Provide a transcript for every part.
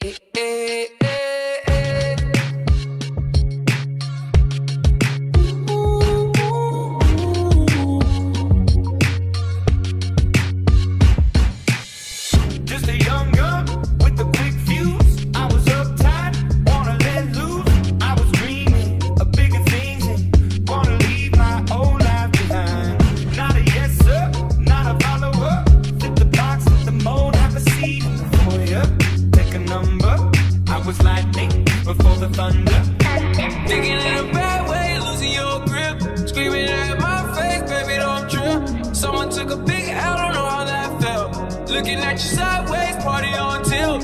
Just a young gun with a quick fuse. I was uptight, wanna let loose. I was dreaming of bigger things and wanna leave my old life behind. Not a yes sir, not a follower. Fit the box, fit the mold, have a seat for you. Take a number. I was lightning before the thunder. Thinking in a bad way, losing your grip. Screaming at my face, baby, don't trip. Someone took a big L, don't know how that felt. Looking at you sideways, party on tilt.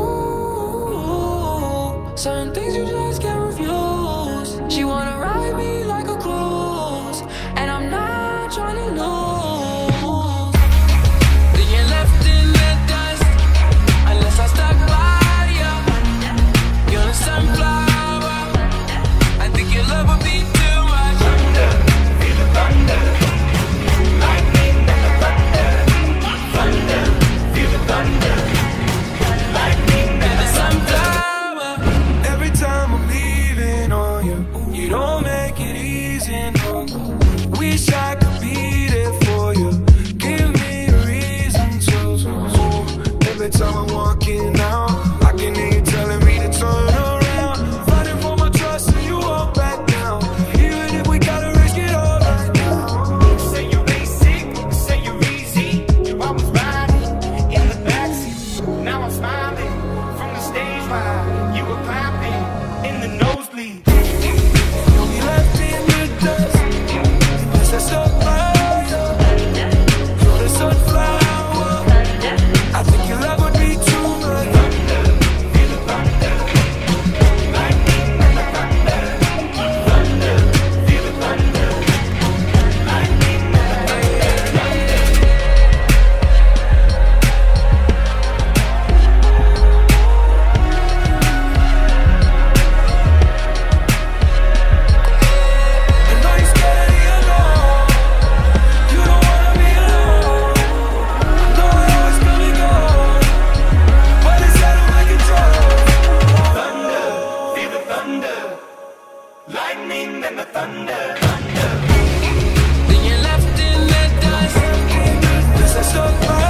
Ooh, certain things you just can't refuse. She wanna ride me like a cruise, and I'm not trying to lose. Then you're left in the dust, unless I stuck by you. You're the sunflower. I think your love would be too much. Thunder, feel the thunder. Lightning and the thunder. Thunder, feel the thunder. Lightning and the Sunflower. Every time I'm leaving on you, you don't make it easy, no. Wish I could be there for you. Give me a reason to. Every time I'm walking out, I can hear you telling me to turn around. Fighting for my trust and you won't back down. Even if we gotta risk it all right now. Say you're basic, say you're easy. I was riding in the backseat. Now I'm smiling from the stage while you were clapping in the nosebleed. You'll be left in the dust, unless I stuck by you. You're the sunflower. I think your love would be too much. Thunder, feel the thunder. Lightning and the thunder. Thunder, feel the thunder. Lightning and the thunder. I know you're scared of the unknown. You don't wanna be alone. I know how it's gonna go, but it's out of my control. Thunder, feel the thunder. Lightning and the thunder. Then you're left in the dust. Unless I stuck by